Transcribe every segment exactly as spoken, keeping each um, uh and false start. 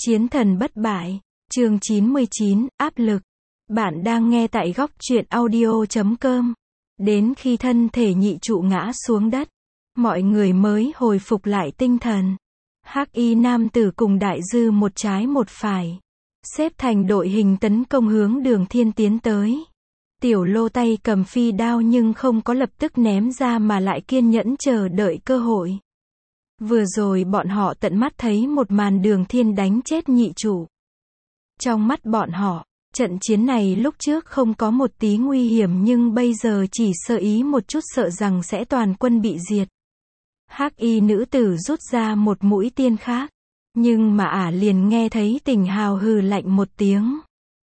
Chiến thần bất bại, chương chín mươi chín, áp lực. Bạn đang nghe tại góc truyện audio chấm com. Đến khi thân thể nhị trụ ngã xuống đất, mọi người mới hồi phục lại tinh thần. Hắc y nam tử cùng đại dư một trái một phải, xếp thành đội hình tấn công hướng Đường Thiên tiến tới. Tiểu Lô tay cầm phi đao nhưng không có lập tức ném ra mà lại kiên nhẫn chờ đợi cơ hội. Vừa rồi bọn họ tận mắt thấy một màn Đường Thiên đánh chết nhị trụ. Trong mắt bọn họ, trận chiến này lúc trước không có một tí nguy hiểm nhưng bây giờ chỉ sơ ý một chút sợ rằng sẽ toàn quân bị diệt. Hắc y nữ tử rút ra một mũi tiên khác, nhưng mà ả liền nghe thấy Tỉnh Hào hừ lạnh một tiếng.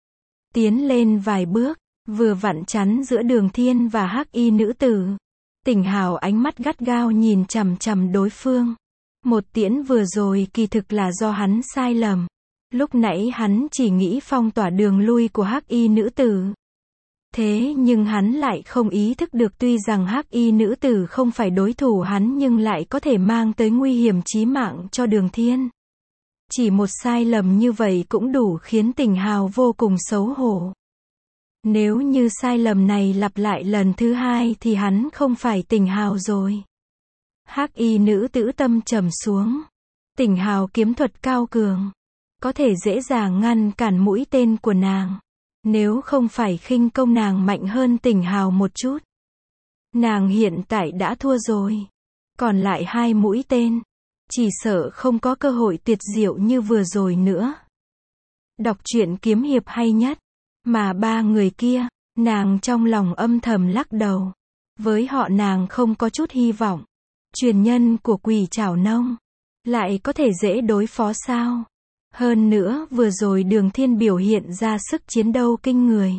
Tiến lên vài bước, vừa vặn chắn giữa Đường Thiên và Hắc y nữ tử. Tỉnh Hào ánh mắt gắt gao nhìn chằm chằm đối phương. Một tiễn vừa rồi kỳ thực là do hắn sai lầm. Lúc nãy hắn chỉ nghĩ phong tỏa đường lui của Hắc y nữ tử. Thế nhưng hắn lại không ý thức được tuy rằng Hắc y nữ tử không phải đối thủ hắn nhưng lại có thể mang tới nguy hiểm chí mạng cho Đường Thiên. Chỉ một sai lầm như vậy cũng đủ khiến Tỉnh Hào vô cùng xấu hổ. Nếu như sai lầm này lặp lại lần thứ hai thì hắn không phải Tỉnh Hào rồi. Hắc y nữ tử tâm trầm xuống. Tỉnh Hào kiếm thuật cao cường, có thể dễ dàng ngăn cản mũi tên của nàng. Nếu không phải khinh công nàng mạnh hơn Tỉnh Hào một chút, nàng hiện tại đã thua rồi. Còn lại hai mũi tên, chỉ sợ không có cơ hội tuyệt diệu như vừa rồi nữa. Đọc truyện kiếm hiệp hay nhất, mà ba người kia, nàng trong lòng âm thầm lắc đầu. Với họ nàng không có chút hy vọng. Truyền nhân của Quỷ Trảo Nông, lại có thể dễ đối phó sao? Hơn nữa vừa rồi Đường Thiên biểu hiện ra sức chiến đấu kinh người,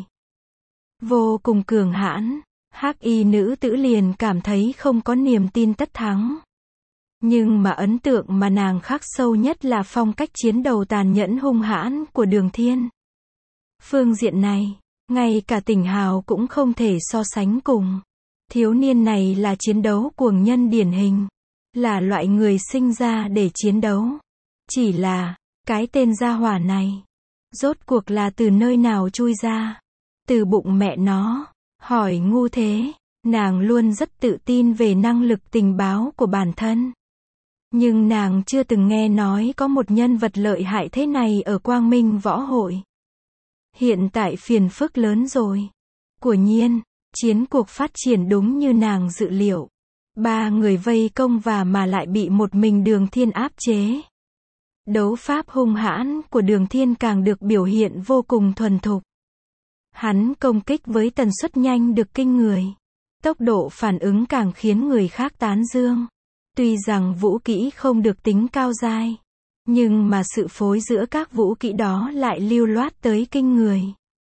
vô cùng cường hãn. Hắc y nữ tử liền cảm thấy không có niềm tin tất thắng. Nhưng mà ấn tượng mà nàng khắc sâu nhất là phong cách chiến đấu tàn nhẫn hung hãn của Đường Thiên. Phương diện này, ngay cả Tỉnh Hào cũng không thể so sánh cùng. Thiếu niên này là chiến đấu cuồng nhân điển hình, là loại người sinh ra để chiến đấu. Chỉ là, cái tên gia hỏa này, rốt cuộc là từ nơi nào chui ra? Từ bụng mẹ nó, hỏi ngu thế. Nàng luôn rất tự tin về năng lực tình báo của bản thân. Nhưng nàng chưa từng nghe nói có một nhân vật lợi hại thế này ở Quang Minh Võ Hội. Hiện tại phiền phức lớn rồi. Quả nhiên, chiến cuộc phát triển đúng như nàng dự liệu. Ba người vây công và mà lại bị một mình Đường Thiên áp chế. Đấu pháp hung hãn của Đường Thiên càng được biểu hiện vô cùng thuần thục. Hắn công kích với tần suất nhanh được kinh người. Tốc độ phản ứng càng khiến người khác tán dương. Tuy rằng vũ kỹ không được tính cao giai, nhưng mà sự phối giữa các vũ kỹ đó lại lưu loát tới kinh người.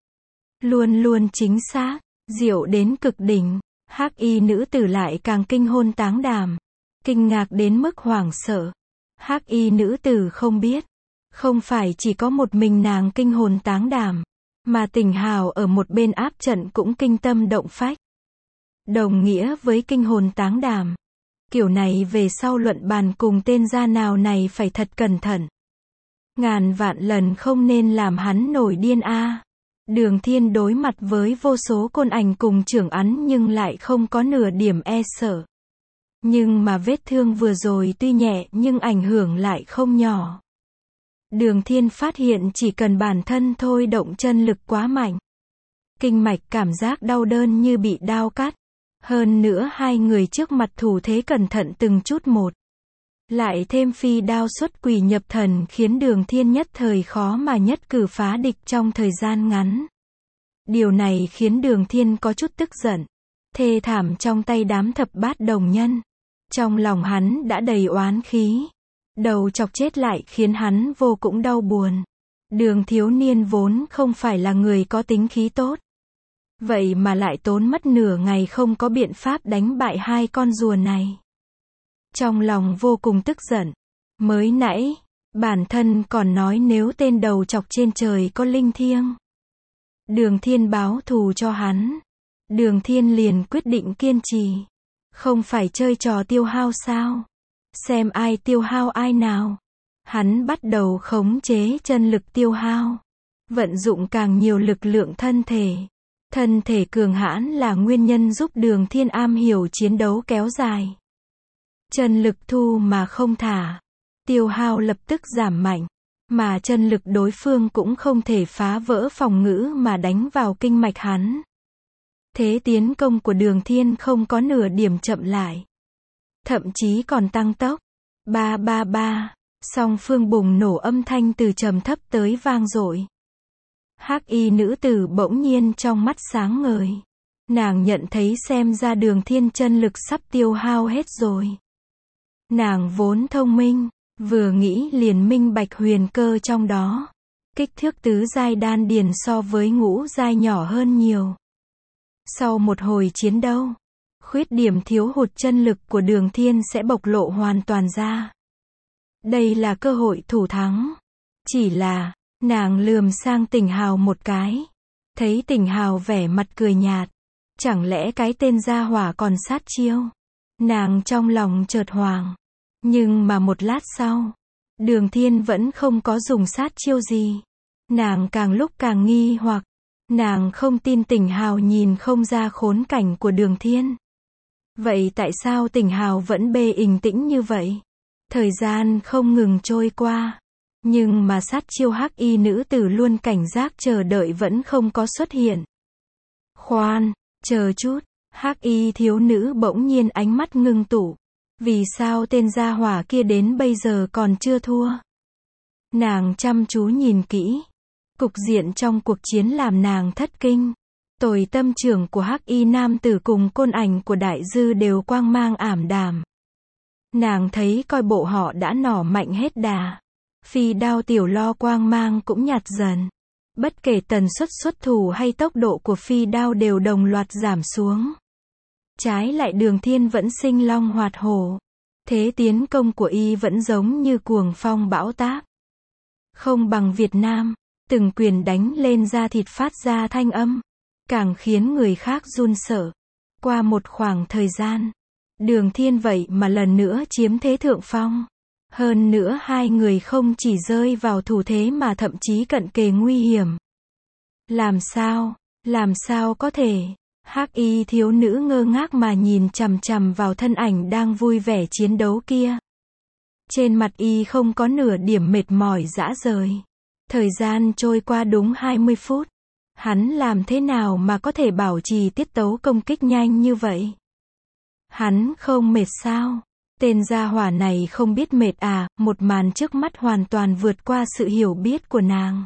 Luôn luôn chính xác, diệu đến cực đỉnh. Hắc y nữ tử lại càng kinh hồn táng đảm, kinh ngạc đến mức hoảng sợ. Hắc y nữ tử không biết, không phải chỉ có một mình nàng kinh hồn táng đảm, mà Tỉnh Hào ở một bên áp trận cũng kinh tâm động phách. Đồng nghĩa với kinh hồn táng đảm. Kiểu này về sau luận bàn cùng tên gia nào này phải thật cẩn thận. Ngàn vạn lần không nên làm hắn nổi điên a. À. Đường Thiên đối mặt với vô số côn ảnh cùng trưởng ấn nhưng lại không có nửa điểm e sợ. Nhưng mà vết thương vừa rồi tuy nhẹ nhưng ảnh hưởng lại không nhỏ. Đường Thiên phát hiện chỉ cần bản thân thôi động chân lực quá mạnh, kinh mạch cảm giác đau đớn như bị đao cắt. Hơn nữa hai người trước mặt thủ thế cẩn thận từng chút một. Lại thêm phi đao xuất quỷ nhập thần khiến Đường Thiên nhất thời khó mà nhất cử phá địch trong thời gian ngắn. Điều này khiến Đường Thiên có chút tức giận. Thê thảm trong tay đám thập bát đồng nhân. Trong lòng hắn đã đầy oán khí. Đầu chọc chết lại khiến hắn vô cùng đau buồn. Đường thiếu niên vốn không phải là người có tính khí tốt. Vậy mà lại tốn mất nửa ngày không có biện pháp đánh bại hai con rùa này. Trong lòng vô cùng tức giận. Mới nãy, bản thân còn nói nếu tên đầu chọc trên trời có linh thiêng, Đường Thiên báo thù cho hắn. Đường Thiên liền quyết định kiên trì. Không phải chơi trò tiêu hao sao? Xem ai tiêu hao ai nào. Hắn bắt đầu khống chế chân lực tiêu hao, vận dụng càng nhiều lực lượng thân thể. Thân thể cường hãn là nguyên nhân giúp Đường Thiên am hiểu chiến đấu kéo dài. Chân lực thu mà không thả, tiêu hao lập tức giảm mạnh, mà chân lực đối phương cũng không thể phá vỡ phòng ngự mà đánh vào kinh mạch hắn. Thế tiến công của Đường Thiên không có nửa điểm chậm lại, thậm chí còn tăng tốc. Ba ba ba, song phương bùng nổ âm thanh từ trầm thấp tới vang dội. Hắc y nữ tử bỗng nhiên trong mắt sáng ngời. Nàng nhận thấy xem ra Đường Thiên chân lực sắp tiêu hao hết rồi. Nàng vốn thông minh, vừa nghĩ liền minh bạch huyền cơ trong đó. Kích thước tứ giai đan điền so với ngũ giai nhỏ hơn nhiều. Sau một hồi chiến đấu, khuyết điểm thiếu hụt chân lực của Đường Thiên sẽ bộc lộ hoàn toàn ra. Đây là cơ hội thủ thắng. Chỉ là, nàng lườm sang Tỉnh Hào một cái. Thấy Tỉnh Hào vẻ mặt cười nhạt. Chẳng lẽ cái tên gia hỏa còn sát chiêu? Nàng trong lòng chợt hoảng. Nhưng mà một lát sau, Đường Thiên vẫn không có dùng sát chiêu gì. Nàng càng lúc càng nghi hoặc. Nàng không tin Tỉnh Hào nhìn không ra khốn cảnh của Đường Thiên. Vậy tại sao Tỉnh Hào vẫn bê bình tĩnh như vậy? Thời gian không ngừng trôi qua. Nhưng mà sát chiêu hắc y nữ tử luôn cảnh giác chờ đợi vẫn không có xuất hiện. Khoan, chờ chút, hắc y thiếu nữ bỗng nhiên ánh mắt ngưng tụ. Vì sao tên gia hỏa kia đến bây giờ còn chưa thua? Nàng chăm chú nhìn kỹ. Cục diện trong cuộc chiến làm nàng thất kinh. Tồi tâm trưởng của hắc y nam tử cùng côn ảnh của đại dư đều quang mang ảm đạm. Nàng thấy coi bộ họ đã nỏ mạnh hết đà. Phi đao tiểu lo quang mang cũng nhạt dần. Bất kể tần suất xuất thủ hay tốc độ của phi đao đều đồng loạt giảm xuống. Trái lại Đường Thiên vẫn sinh long hoạt hổ. Thế tiến công của y vẫn giống như cuồng phong bão táp. Không bằng Việt Nam, từng quyền đánh lên da thịt phát ra thanh âm, càng khiến người khác run sợ. Qua một khoảng thời gian, Đường Thiên vậy mà lần nữa chiếm thế thượng phong. Hơn nữa hai người không chỉ rơi vào thủ thế mà thậm chí cận kề nguy hiểm. Làm sao, làm sao có thể? Hắc y thiếu nữ ngơ ngác mà nhìn chằm chằm vào thân ảnh đang vui vẻ chiến đấu kia. Trên mặt y không có nửa điểm mệt mỏi rã rời. Thời gian trôi qua đúng hai mươi phút. Hắn làm thế nào mà có thể bảo trì tiết tấu công kích nhanh như vậy? Hắn không mệt sao? Tên gia hỏa này không biết mệt à? Một màn trước mắt hoàn toàn vượt qua sự hiểu biết của nàng.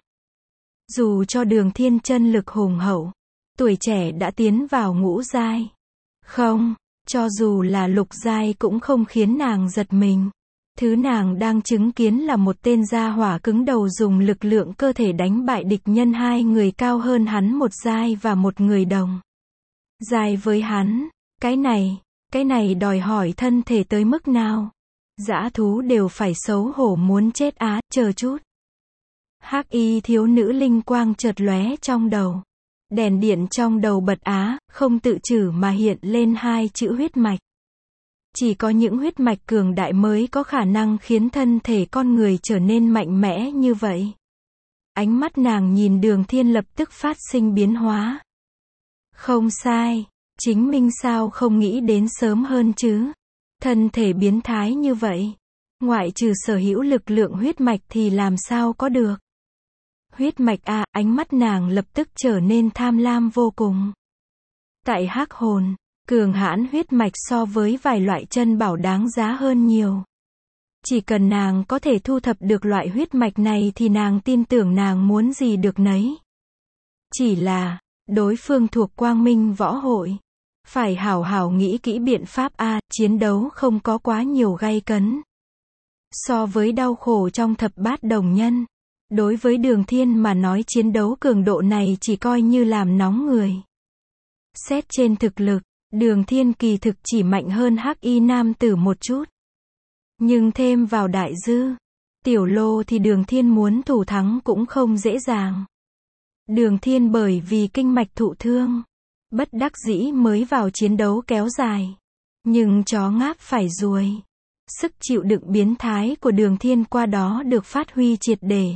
Dù cho Đường Thiên chân lực hùng hậu, tuổi trẻ đã tiến vào ngũ giai. Không, cho dù là lục giai cũng không khiến nàng giật mình. Thứ nàng đang chứng kiến là một tên gia hỏa cứng đầu dùng lực lượng cơ thể đánh bại địch nhân hai người cao hơn hắn một giai và một người đồng giai với hắn. Cái này, cái này đòi hỏi thân thể tới mức nào? Dã thú đều phải xấu hổ muốn chết á, chờ chút. Hắc y thiếu nữ linh quang chợt lóe trong đầu. Đèn điện trong đầu bật á, không tự chủ mà hiện lên hai chữ huyết mạch. Chỉ có những huyết mạch cường đại mới có khả năng khiến thân thể con người trở nên mạnh mẽ như vậy. Ánh mắt nàng nhìn Đường Thiên lập tức phát sinh biến hóa. Không sai, chính mình sao không nghĩ đến sớm hơn chứ? Thân thể biến thái như vậy, ngoại trừ sở hữu lực lượng huyết mạch thì làm sao có được? Huyết mạch à, ánh mắt nàng lập tức trở nên tham lam vô cùng. Tại hắc hồn, cường hãn huyết mạch so với vài loại chân bảo đáng giá hơn nhiều. Chỉ cần nàng có thể thu thập được loại huyết mạch này thì nàng tin tưởng nàng muốn gì được nấy. Chỉ là, đối phương thuộc Quang Minh Võ Hội. Phải hảo hảo nghĩ kỹ biện pháp a, chiến đấu không có quá nhiều gay cấn. So với đau khổ trong thập bát đồng nhân, đối với Đường Thiên mà nói chiến đấu cường độ này chỉ coi như làm nóng người. Xét trên thực lực, Đường Thiên kỳ thực chỉ mạnh hơn hắc y nam tử một chút. Nhưng thêm vào đại dư, tiểu lô thì Đường Thiên muốn thủ thắng cũng không dễ dàng. Đường Thiên bởi vì kinh mạch thụ thương, bất đắc dĩ mới vào chiến đấu kéo dài. Nhưng chó ngáp phải ruồi. Sức chịu đựng biến thái của Đường Thiên qua đó được phát huy triệt để.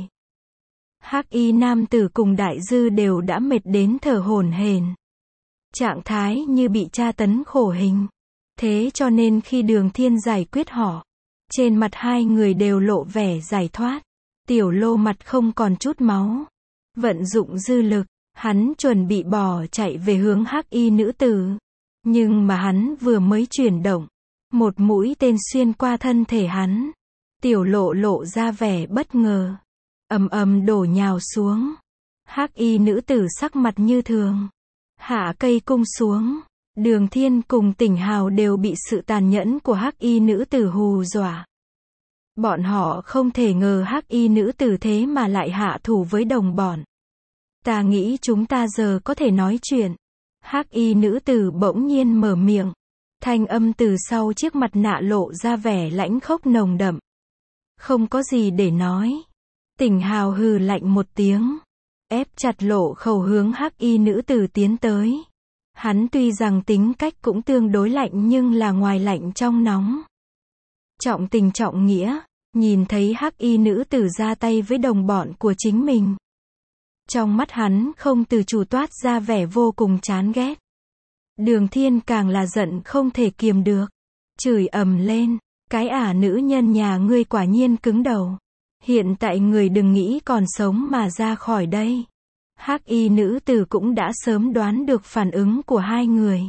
Hắc y nam tử cùng đại dư đều đã mệt đến thở hổn hển. Trạng thái như bị tra tấn khổ hình. Thế cho nên khi Đường Thiên giải quyết họ, trên mặt hai người đều lộ vẻ giải thoát. Tiểu Lô mặt không còn chút máu. Vận dụng dư lực, hắn chuẩn bị bỏ chạy về hướng hắc y nữ tử. Nhưng mà hắn vừa mới chuyển động, một mũi tên xuyên qua thân thể hắn. Tiểu Lộ lộ ra vẻ bất ngờ. Ầm ầm đổ nhào xuống. Hắc y nữ tử sắc mặt như thường. Hạ cây cung xuống. Đường Thiên cùng Tỉnh Hào đều bị sự tàn nhẫn của hắc y nữ tử hù dọa. Bọn họ không thể ngờ hắc y nữ tử thế mà lại hạ thủ với đồng bọn. Ta nghĩ chúng ta giờ có thể nói chuyện. Hắc y nữ tử bỗng nhiên mở miệng. Thanh âm từ sau chiếc mặt nạ lộ ra vẻ lãnh khốc nồng đậm. Không có gì để nói. Tỉnh Hào hừ lạnh một tiếng. Ép chặt Lộ Khẩu hướng hắc y nữ tử tiến tới. Hắn tuy rằng tính cách cũng tương đối lạnh nhưng là ngoài lạnh trong nóng. Trọng tình trọng nghĩa, nhìn thấy hắc y nữ tử ra tay với đồng bọn của chính mình. Trong mắt hắn không từ chủ toát ra vẻ vô cùng chán ghét. Đường Thiên càng là giận không thể kiềm được. Chửi ầm lên, cái ả nữ nhân nhà ngươi quả nhiên cứng đầu. Hiện tại người đừng nghĩ còn sống mà ra khỏi đây. Hắc y nữ tử cũng đã sớm đoán được phản ứng của hai người.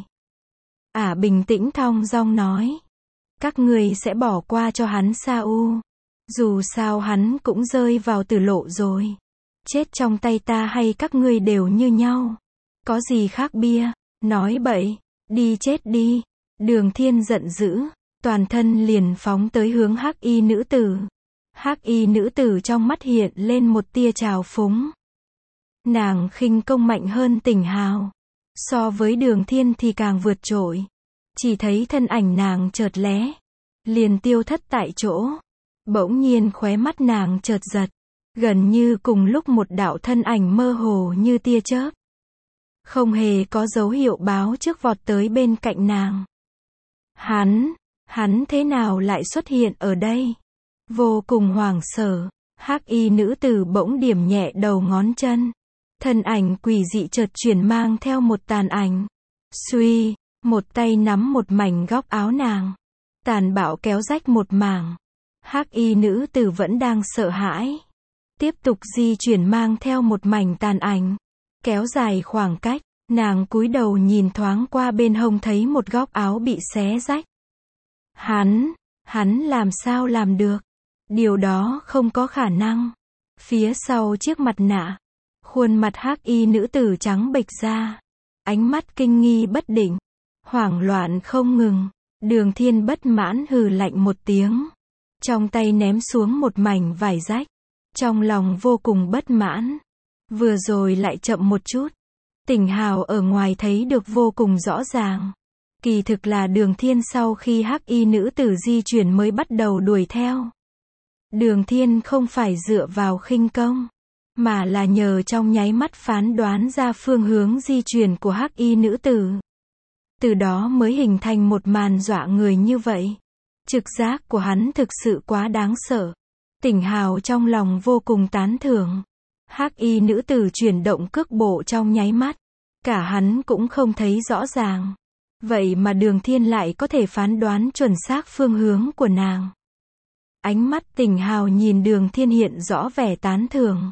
Ả bình tĩnh thong dong nói. Các người sẽ bỏ qua cho hắn sao u? Dù sao hắn cũng rơi vào tử lộ rồi. Chết trong tay ta hay các ngươi đều như nhau. Có gì khác bia, nói bậy, đi chết đi. Đường Thiên giận dữ, toàn thân liền phóng tới hướng hắc y nữ tử. Hắc y nữ tử trong mắt hiện lên một tia trào phúng. Nàng khinh công mạnh hơn Tỉnh Hào. So với Đường Thiên thì càng vượt trội. Chỉ thấy thân ảnh nàng chợt lé. Liền tiêu thất tại chỗ. Bỗng nhiên khóe mắt nàng chợt giật. Gần như cùng lúc một đạo thân ảnh mơ hồ như tia chớp. Không hề có dấu hiệu báo trước vọt tới bên cạnh nàng. Hắn, hắn thế nào lại xuất hiện ở đây? Vô cùng hoảng sợ, hắc y nữ tử bỗng điểm nhẹ đầu ngón chân. Thân ảnh quỷ dị chợt chuyển mang theo một tàn ảnh. Suy, một tay nắm một mảnh góc áo nàng. Tàn bạo kéo rách một mảng. Hắc y nữ tử vẫn đang sợ hãi. Tiếp tục di chuyển mang theo một mảnh tàn ảnh. Kéo dài khoảng cách, nàng cúi đầu nhìn thoáng qua bên hông thấy một góc áo bị xé rách. Hắn, hắn làm sao làm được? Điều đó không có khả năng. Phía sau chiếc mặt nạ, khuôn mặt hắc y nữ tử trắng bệch ra. Ánh mắt kinh nghi bất định. Hoảng loạn không ngừng. Đường Thiên bất mãn hừ lạnh một tiếng. Trong tay ném xuống một mảnh vải rách. Trong lòng vô cùng bất mãn. Vừa rồi lại chậm một chút. Tỉnh Hào ở ngoài thấy được vô cùng rõ ràng. Kỳ thực là Đường Thiên sau khi hắc y nữ tử di chuyển mới bắt đầu đuổi theo. Đường Thiên không phải dựa vào khinh công, mà là nhờ trong nháy mắt phán đoán ra phương hướng di chuyển của hắc y nữ tử. Từ đó mới hình thành một màn dọa người như vậy. Trực giác của hắn thực sự quá đáng sợ. Tỉnh Hào trong lòng vô cùng tán thưởng. Hắc y nữ tử chuyển động cước bộ trong nháy mắt. Cả hắn cũng không thấy rõ ràng. Vậy mà Đường Thiên lại có thể phán đoán chuẩn xác phương hướng của nàng. Ánh mắt Tỉnh Hào nhìn Đường Thiên hiện rõ vẻ tán thưởng.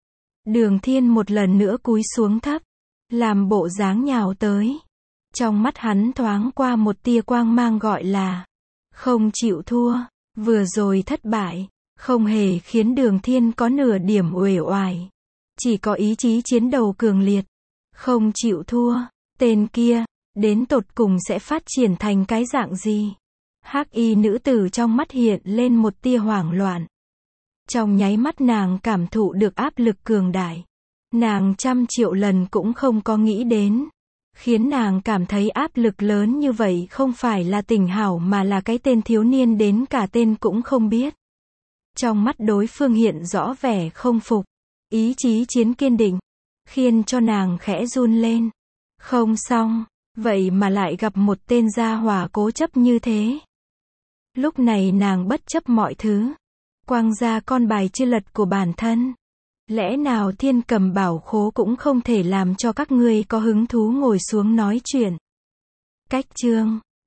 Đường Thiên một lần nữa cúi xuống thấp, làm bộ dáng nhào tới. Trong mắt hắn thoáng qua một tia quang mang gọi là không chịu thua. Vừa rồi thất bại, không hề khiến Đường Thiên có nửa điểm uể oải. Chỉ có ý chí chiến đấu cường liệt. Không chịu thua, tên kia, đến tột cùng sẽ phát triển thành cái dạng gì? Hắc y nữ tử trong mắt hiện lên một tia hoảng loạn. Trong nháy mắt nàng cảm thụ được áp lực cường đại. Nàng trăm triệu lần cũng không có nghĩ đến. Khiến nàng cảm thấy áp lực lớn như vậy không phải là Tỉnh Hào mà là cái tên thiếu niên đến cả tên cũng không biết. Trong mắt đối phương hiện rõ vẻ không phục. Ý chí chiến kiên định. Khiến cho nàng khẽ run lên. Không xong, vậy mà lại gặp một tên gia hỏa cố chấp như thế. Lúc này nàng bất chấp mọi thứ, quăng ra con bài chưa lật của bản thân. Lẽ nào Thiên Cầm Bảo Khố cũng không thể làm cho các ngươi có hứng thú ngồi xuống nói chuyện? Cách chương